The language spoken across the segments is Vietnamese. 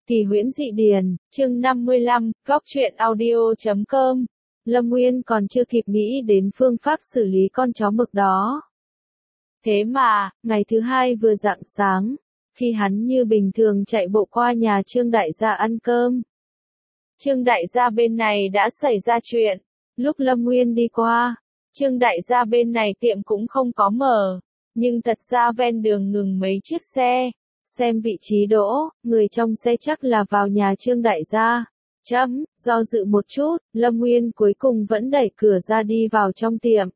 Kỳ huyễn dị điển, chương 55, góc truyện audio.com. Lâm Nguyên còn chưa kịp nghĩ đến phương pháp xử lý con chó mực đó. Thế mà, ngày thứ hai vừa rạng sáng, khi hắn như bình thường chạy bộ qua nhà Trương Đại gia ăn cơm. Trương Đại gia bên này đã xảy ra chuyện. Lúc Lâm Nguyên đi qua, Trương Đại gia bên này tiệm cũng không có mở, nhưng thật ra ven đường ngừng mấy chiếc xe. Xem vị trí đỗ, người trong xe chắc là vào nhà Trương Đại gia. Do dự một chút, Lâm Nguyên cuối cùng vẫn đẩy cửa ra đi vào trong tiệm.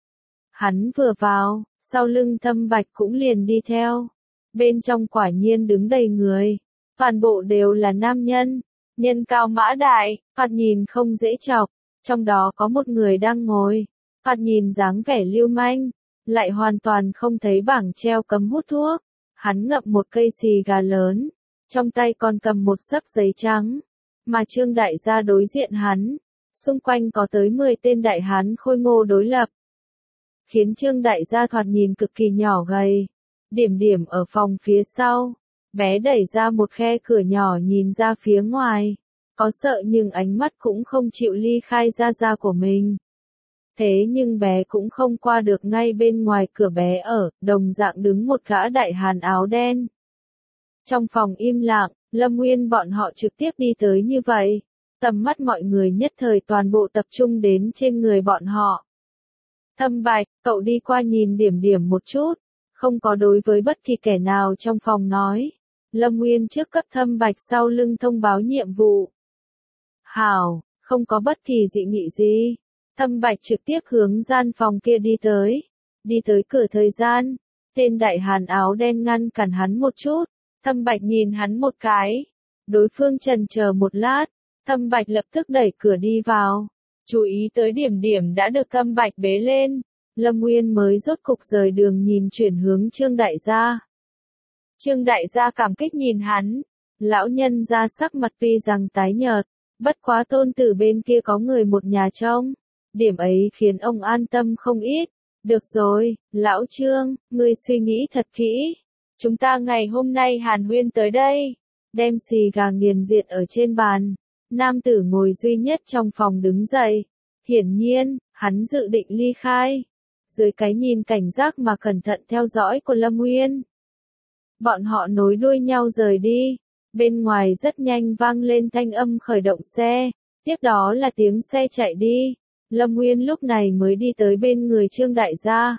Hắn vừa vào, sau lưng Thâm Bạch cũng liền đi theo. Bên trong quả nhiên đứng đầy người. Toàn bộ đều là nam nhân. Nhân cao mã đại, thoạt nhìn không dễ chọc. Trong đó có một người đang ngồi. Thoạt nhìn dáng vẻ lưu manh. Lại hoàn toàn không thấy bảng treo cấm hút thuốc. Hắn ngậm một cây xì gà lớn, trong tay còn cầm một xấp giấy trắng, mà Trương Đại gia đối diện hắn, xung quanh có tới 10 tên đại hán khôi ngô đối lập, khiến Trương Đại gia thoạt nhìn cực kỳ nhỏ gầy. Điểm điểm ở phòng phía sau, bé đẩy ra một khe cửa nhỏ nhìn ra phía ngoài, có sợ nhưng ánh mắt cũng không chịu ly khai da của mình. Thế nhưng bé cũng không qua được, ngay bên ngoài cửa bé ở, đồng dạng đứng một gã đại hán áo đen. Trong phòng im lặng, Lâm Nguyên bọn họ trực tiếp đi tới như vậy. Tầm mắt mọi người nhất thời toàn bộ tập trung đến trên người bọn họ. Thâm Bạch, cậu đi qua nhìn điểm điểm một chút, không có đối với bất kỳ kẻ nào trong phòng nói. Lâm Nguyên trước cấp Thâm Bạch sau lưng thông báo nhiệm vụ. Hảo, không có bất kỳ dị nghị gì. Thâm Bạch trực tiếp hướng gian phòng kia đi tới. Đi tới cửa thời gian, tên đại hán áo đen ngăn cản hắn một chút. Thâm Bạch nhìn hắn một cái. Đối phương chần chờ một lát, Thâm Bạch lập tức đẩy cửa đi vào. Chú ý tới điểm điểm đã được Thâm Bạch bế lên. Lâm Nguyên mới rốt cục rời đường nhìn chuyển hướng Trương Đại gia. Trương Đại gia cảm kích nhìn hắn. Lão nhân ra sắc mặt tuy rằng tái nhợt, bất quá tôn tử bên kia có người một nhà trông. Điểm ấy khiến ông an tâm không ít. Được rồi, lão Trương, ngươi suy nghĩ thật kỹ. Chúng ta ngày hôm nay hàn huyên tới đây. Đem xì gà nghiền diệt ở trên bàn. Nam tử ngồi duy nhất trong phòng đứng dậy. Hiển nhiên, hắn dự định ly khai. Dưới cái nhìn cảnh giác mà cẩn thận theo dõi của Lâm Nguyên. Bọn họ nối đuôi nhau rời đi. Bên ngoài rất nhanh vang lên thanh âm khởi động xe. Tiếp đó là tiếng xe chạy đi. Lâm Nguyên lúc này mới đi tới bên người Trương Đại gia.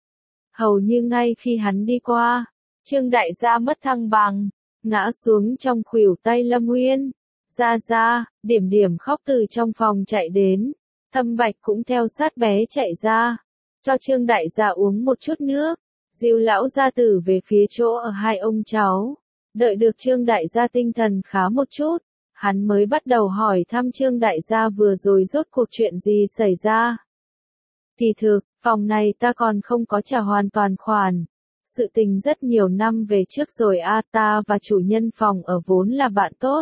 Hầu như ngay khi hắn đi qua, Trương Đại gia mất thăng bằng, ngã xuống trong khuỷu tay Lâm Nguyên. Ra, điểm điểm khóc từ trong phòng chạy đến. Thâm Bạch cũng theo sát bé chạy ra, cho Trương Đại gia uống một chút nước, dìu lão gia tử về phía chỗ ở hai ông cháu. Đợi được Trương Đại gia tinh thần khá một chút, hắn mới bắt đầu hỏi thăm Trương Đại gia vừa rồi rốt cuộc chuyện gì xảy ra. Kỳ thực, phòng này ta còn không có trả hoàn toàn khoản. Sự tình rất nhiều năm về trước rồi ta và chủ nhân phòng ở vốn là bạn tốt.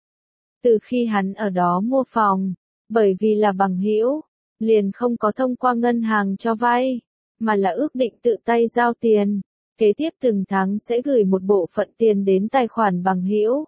Từ khi hắn ở đó mua phòng, bởi vì là bằng hữu, liền không có thông qua ngân hàng cho vay, mà là ước định tự tay giao tiền. Kế tiếp từng tháng sẽ gửi một bộ phận tiền đến tài khoản bằng hữu.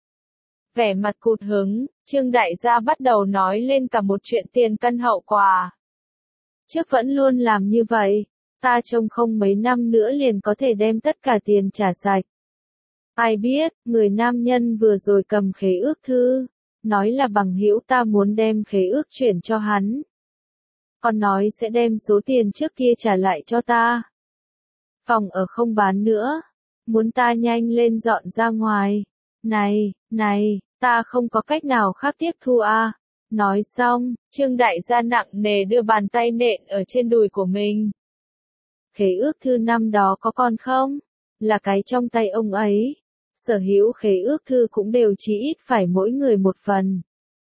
Vẻ mặt cụt hứng, Trương Đại gia bắt đầu nói lên cả một chuyện tiền căn hậu quả. Trước vẫn luôn làm như vậy, ta trông không mấy năm nữa liền có thể đem tất cả tiền trả sạch. Ai biết, người nam nhân vừa rồi cầm khế ước thư, nói là bằng hữu ta muốn đem khế ước chuyển cho hắn. Còn nói sẽ đem số tiền trước kia trả lại cho ta. Phòng ở không bán nữa, muốn ta nhanh lên dọn ra ngoài. Này, ta không có cách nào khác tiếp thu Nói xong, Trương Đại gia nặng nề đưa bàn tay nện ở trên đùi của mình. Khế ước thư năm đó có còn không? Là cái trong tay ông ấy. Sở hữu khế ước thư cũng đều chí ít phải mỗi người một phần.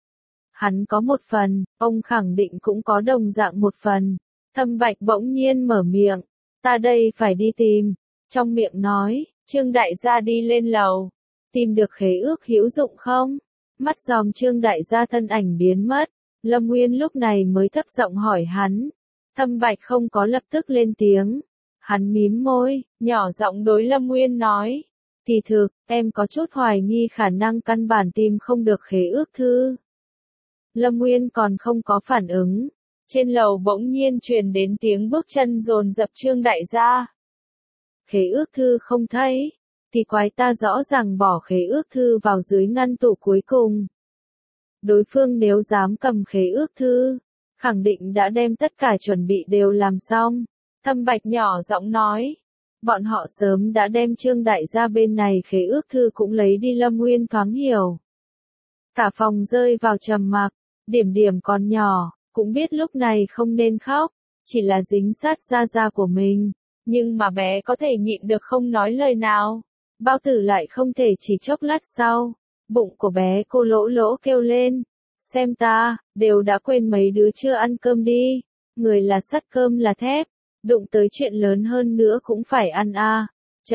Hắn có một phần, ông khẳng định cũng có đồng dạng một phần. Thâm Bạch bỗng nhiên mở miệng. Ta đây phải đi tìm. Trong miệng nói, Trương Đại gia đi lên lầu. Tìm được khế ước hữu dụng không? Mắt dòm Trương Đại gia thân ảnh biến mất. Lâm Nguyên lúc này mới thấp giọng hỏi hắn. Thâm Bạch không có lập tức lên tiếng. Hắn mím môi, nhỏ giọng đối Lâm Nguyên nói. Kỳ thực, em có chút hoài nghi khả năng căn bản tìm không được khế ước thư. Lâm Nguyên còn không có phản ứng. Trên lầu bỗng nhiên truyền đến tiếng bước chân dồn dập Trương đại gia. Khế ước thư không thấy. Thì quái, ta rõ ràng bỏ khế ước thư vào dưới ngăn tủ cuối cùng. Đối phương nếu dám cầm khế ước thư, khẳng định đã đem tất cả chuẩn bị đều làm xong. Thâm Bạch nhỏ giọng nói. Bọn họ sớm đã đem Trương đại gia bên này khế ước thư cũng lấy đi. Lâm Nguyên thoáng hiểu. Cả phòng rơi vào trầm mặc. Điểm điểm còn nhỏ, cũng biết lúc này không nên khóc, chỉ là dính sát da da của mình. Nhưng mà bé có thể nhịn được không nói lời nào. Bao Tử lại không thể, chỉ chốc lát sau. Bụng của bé cô lỗ lỗ kêu lên. Xem ta, đều đã quên mấy đứa chưa ăn cơm đi. Người là sắt cơm là thép. Đụng tới chuyện lớn hơn nữa cũng phải ăn à.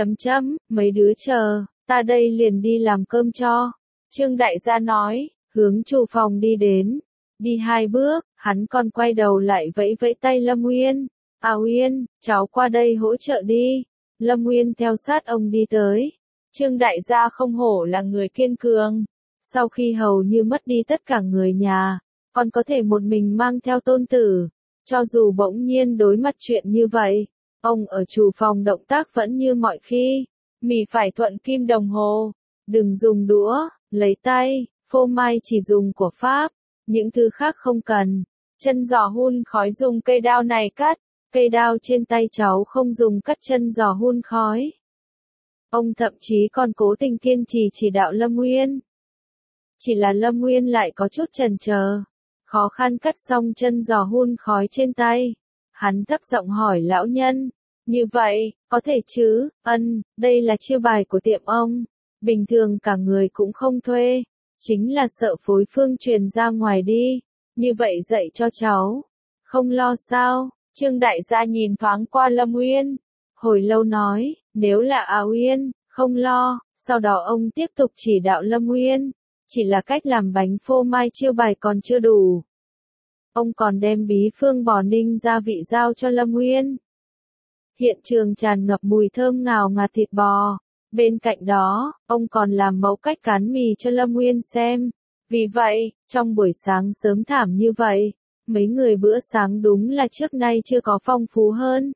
Mấy đứa chờ, ta đây liền đi làm cơm cho. Trương đại gia nói, hướng chủ phòng đi đến. Đi 2 bước, hắn còn quay đầu lại vẫy vẫy tay Lâm Nguyên. À Nguyên, cháu qua đây hỗ trợ đi. Lâm Nguyên theo sát ông đi tới. Trương đại gia không hổ là người kiên cường. Sau khi hầu như mất đi tất cả người nhà, còn có thể một mình mang theo tôn tử. Cho dù bỗng nhiên đối mặt chuyện như vậy, ông ở chủ phòng động tác vẫn như mọi khi. Mì phải thuận kim đồng hồ. Đừng dùng đũa, lấy tay, phô mai chỉ dùng của Pháp. Những thứ khác không cần. Chân giò hun khói dùng cây đao này cắt. Cây đao trên tay cháu không dùng cắt chân giò hun khói. Ông thậm chí còn cố tình kiên trì chỉ đạo Lâm Nguyên. Chỉ là Lâm Nguyên lại có chút chần chờ. Khó khăn cắt xong chân giò hun khói trên tay. Hắn thấp giọng hỏi lão nhân. Như vậy, có thể chứ? Đây là chiêu bài của tiệm ông. Bình thường cả người cũng không thuê. Chính là sợ phối phương truyền ra ngoài đi. Như vậy dạy cho cháu. Không lo sao? Trương đại gia nhìn thoáng qua Lâm Nguyên. Hồi lâu nói, nếu là A Uyên, không lo. Sau đó ông tiếp tục chỉ đạo Lâm Nguyên. Chỉ là cách làm bánh phô mai chiêu bài còn chưa đủ. Ông còn đem bí phương bò ninh gia vị giao cho Lâm Nguyên. Hiện trường tràn ngập mùi thơm ngào ngạt thịt bò. Bên cạnh đó, ông còn làm mẫu cách cán mì cho Lâm Nguyên xem. Vì vậy, trong buổi sáng sớm thảm như vậy, mấy người bữa sáng đúng là trước nay chưa có phong phú hơn.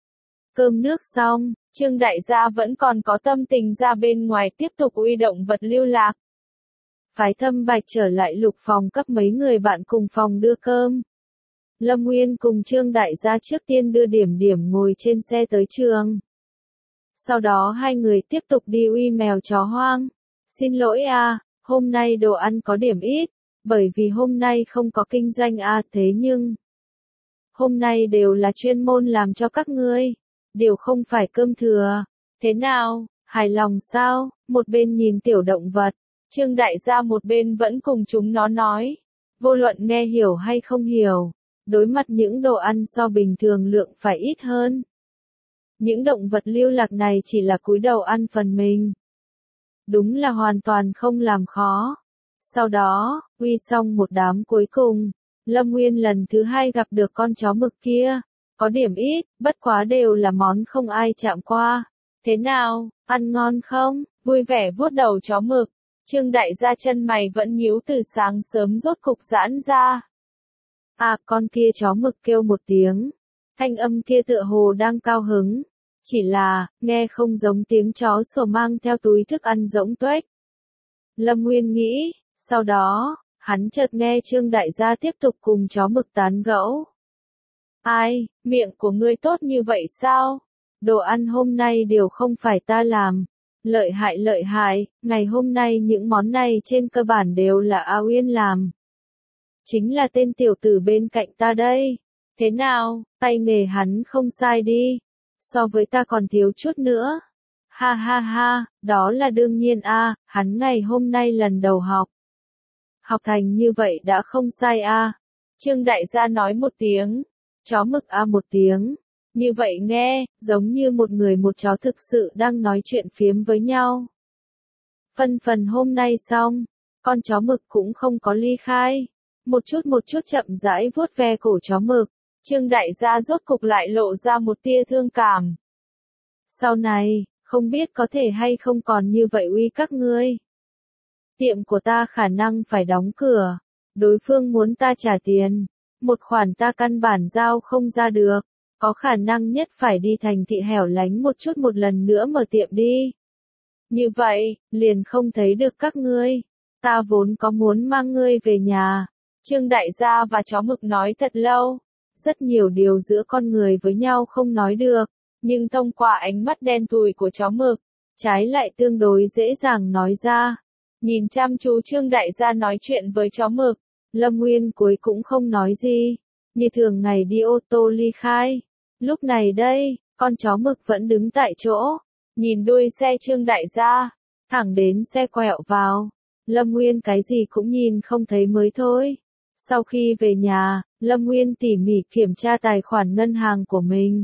Cơm nước xong, Trương đại gia vẫn còn có tâm tình ra bên ngoài tiếp tục uy động vật lưu lạc. Phái Thâm Bạch trở lại lục phòng cấp mấy người bạn cùng phòng đưa cơm. Lâm Nguyên cùng Trương đại gia trước tiên đưa điểm điểm ngồi trên xe tới trường. Sau đó hai người tiếp tục đi uy mèo chó hoang. Xin lỗi à, hôm nay đồ ăn có điểm ít, bởi vì hôm nay không có kinh doanh à, thế nhưng hôm nay đều là chuyên môn làm cho các ngươi, đều không phải cơm thừa. Thế nào, hài lòng sao? Một bên nhìn tiểu động vật, Trương đại gia một bên vẫn cùng chúng nó nói. Vô luận nghe hiểu hay không hiểu, đối mặt những đồ ăn so bình thường lượng phải ít hơn. Những động vật lưu lạc này chỉ là cúi đầu ăn phần mình. Đúng là hoàn toàn không làm khó. Sau đó, uy xong một đám cuối cùng, Lâm Nguyên lần thứ 2 gặp được con chó mực kia. Có điểm ít, bất quá đều là món không ai chạm qua. Thế nào, ăn ngon không? Vui vẻ vuốt đầu chó mực. Trương đại gia chân mày vẫn nhíu từ sáng sớm rốt cục giãn ra. À, con kia chó mực kêu một tiếng. Thanh âm kia tựa hồ đang cao hứng. Chỉ là, nghe không giống tiếng chó sủa mang theo túi thức ăn rỗng tuếch. Lâm Nguyên nghĩ, sau đó, hắn chợt nghe Trương đại gia tiếp tục cùng chó mực tán gẫu. Ai, miệng của ngươi tốt như vậy sao? Đồ ăn hôm nay đều không phải ta làm. Lợi hại, ngày hôm nay những món này trên cơ bản đều là A Uyên làm. Chính là tên tiểu tử bên cạnh ta đây. Thế nào, tay nghề hắn không sai đi. So với ta còn thiếu chút nữa. Ha ha ha, đó là đương nhiên a, hắn ngày hôm nay lần đầu học. Học thành như vậy đã không sai a. Trương đại gia nói một tiếng. Chó mực a một tiếng. Như vậy nghe, giống như một người một chó thực sự đang nói chuyện phiếm với nhau. Phần hôm nay xong, con chó mực cũng không có ly khai. Một chút chậm rãi vuốt ve cổ chó mực. Trương đại gia rốt cục lại lộ ra một tia thương cảm. Sau này, không biết có thể hay không còn như vậy uy các ngươi. Tiệm của ta khả năng phải đóng cửa, đối phương muốn ta trả tiền, một khoản ta căn bản giao không ra được, có khả năng nhất phải đi thành thị hẻo lánh một chút một lần nữa mở tiệm đi. Như vậy, liền không thấy được các ngươi, ta vốn có muốn mang ngươi về nhà. Trương đại gia và chó mực nói thật lâu, rất nhiều điều giữa con người với nhau không nói được, nhưng thông qua ánh mắt đen thui của chó mực, trái lại tương đối dễ dàng nói ra. Nhìn chăm chú Trương đại gia nói chuyện với chó mực, Lâm Nguyên cuối cũng không nói gì, như thường ngày đi ô tô ly khai. Lúc này đây, con chó mực vẫn đứng tại chỗ, nhìn đuôi xe Trương đại gia, thẳng đến xe quẹo vào. Lâm Nguyên cái gì cũng nhìn không thấy mới thôi. Sau khi về nhà, Lâm Nguyên tỉ mỉ kiểm tra tài khoản ngân hàng của mình.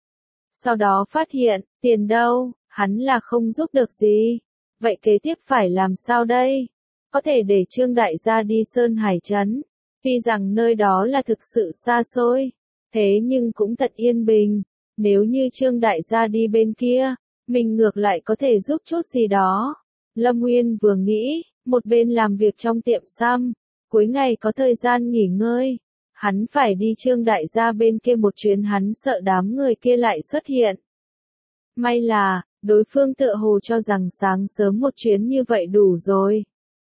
Sau đó phát hiện, tiền đâu, hắn là không giúp được gì. Vậy kế tiếp phải làm sao đây? Có thể để Trương đại gia đi Sơn Hải Trấn, tuy rằng nơi đó là thực sự xa xôi, thế nhưng cũng thật yên bình. Nếu như Trương đại gia đi bên kia, mình ngược lại có thể giúp chút gì đó. Lâm Nguyên vừa nghĩ, một bên làm việc trong tiệm xăm, cuối ngày có thời gian nghỉ ngơi. Hắn phải đi Trương đại gia bên kia một chuyến, hắn sợ đám người kia lại xuất hiện. May là, đối phương tựa hồ cho rằng sáng sớm một chuyến như vậy đủ rồi.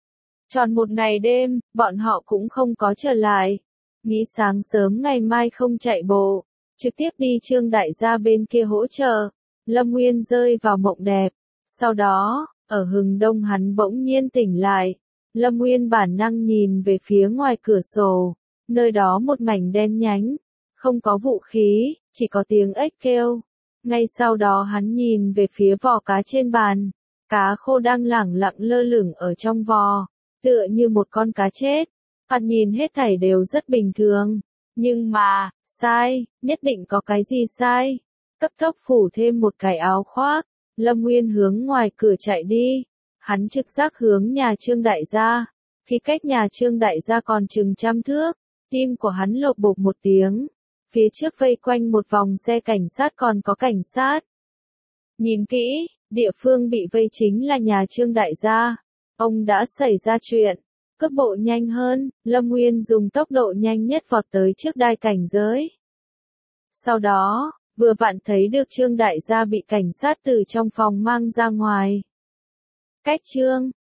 Tròn một ngày đêm, bọn họ cũng không có trở lại. Nghĩ sáng sớm ngày mai không chạy bộ, trực tiếp đi Trương đại gia bên kia hỗ trợ. Lâm Nguyên rơi vào mộng đẹp. Sau đó, ở hừng đông hắn bỗng nhiên tỉnh lại. Lâm Nguyên bản năng nhìn về phía ngoài cửa sổ. Nơi đó một mảnh đen nhánh, không có vũ khí, chỉ có tiếng ếch kêu. Ngay sau đó hắn nhìn về phía vò cá trên bàn. Cá khô đang lẳng lặng lơ lửng ở trong vò, tựa như một con cá chết. Thoạt nhìn hết thảy đều rất bình thường. Nhưng mà, sai, nhất định có cái gì sai. Cấp tốc phủ thêm một cái áo khoác, Lâm Nguyên hướng ngoài cửa chạy đi. Hắn trực giác hướng nhà Trương đại gia. Khi cách nhà Trương đại gia còn chừng 100 thước, tim của hắn lộp bộp một tiếng. Phía trước vây quanh một vòng xe cảnh sát, còn có cảnh sát. Nhìn kỹ, địa phương bị vây chính là nhà Trương đại gia. Ông đã xảy ra chuyện. Cước bộ nhanh hơn, Lâm Nguyên dùng tốc độ nhanh nhất vọt tới trước đai cảnh giới. Sau đó, vừa vặn thấy được Trương đại gia bị cảnh sát từ trong phòng mang ra ngoài. Cách Trương